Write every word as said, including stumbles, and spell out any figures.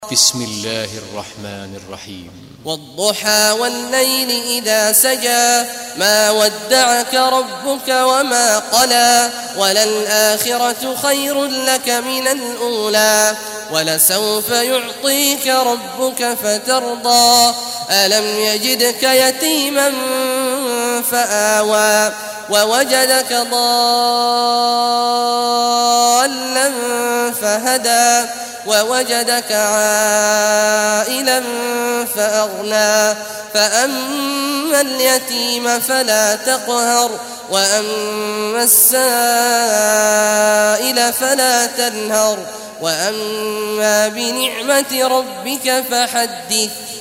بسم الله الرحمن الرحيم. والضحى والليل إذا سجى ما ودعك ربك وما قلى وللآخرة خير لك من الأولى ولسوف يعطيك ربك فترضى ألم يجدك يتيما فآوى ووجدك ضالا فهدى ووجدك عائلا فأغنى فأما اليتيم فلا تقهر وأما السائل فلا تنهر وأما بنعمة ربك فحدث.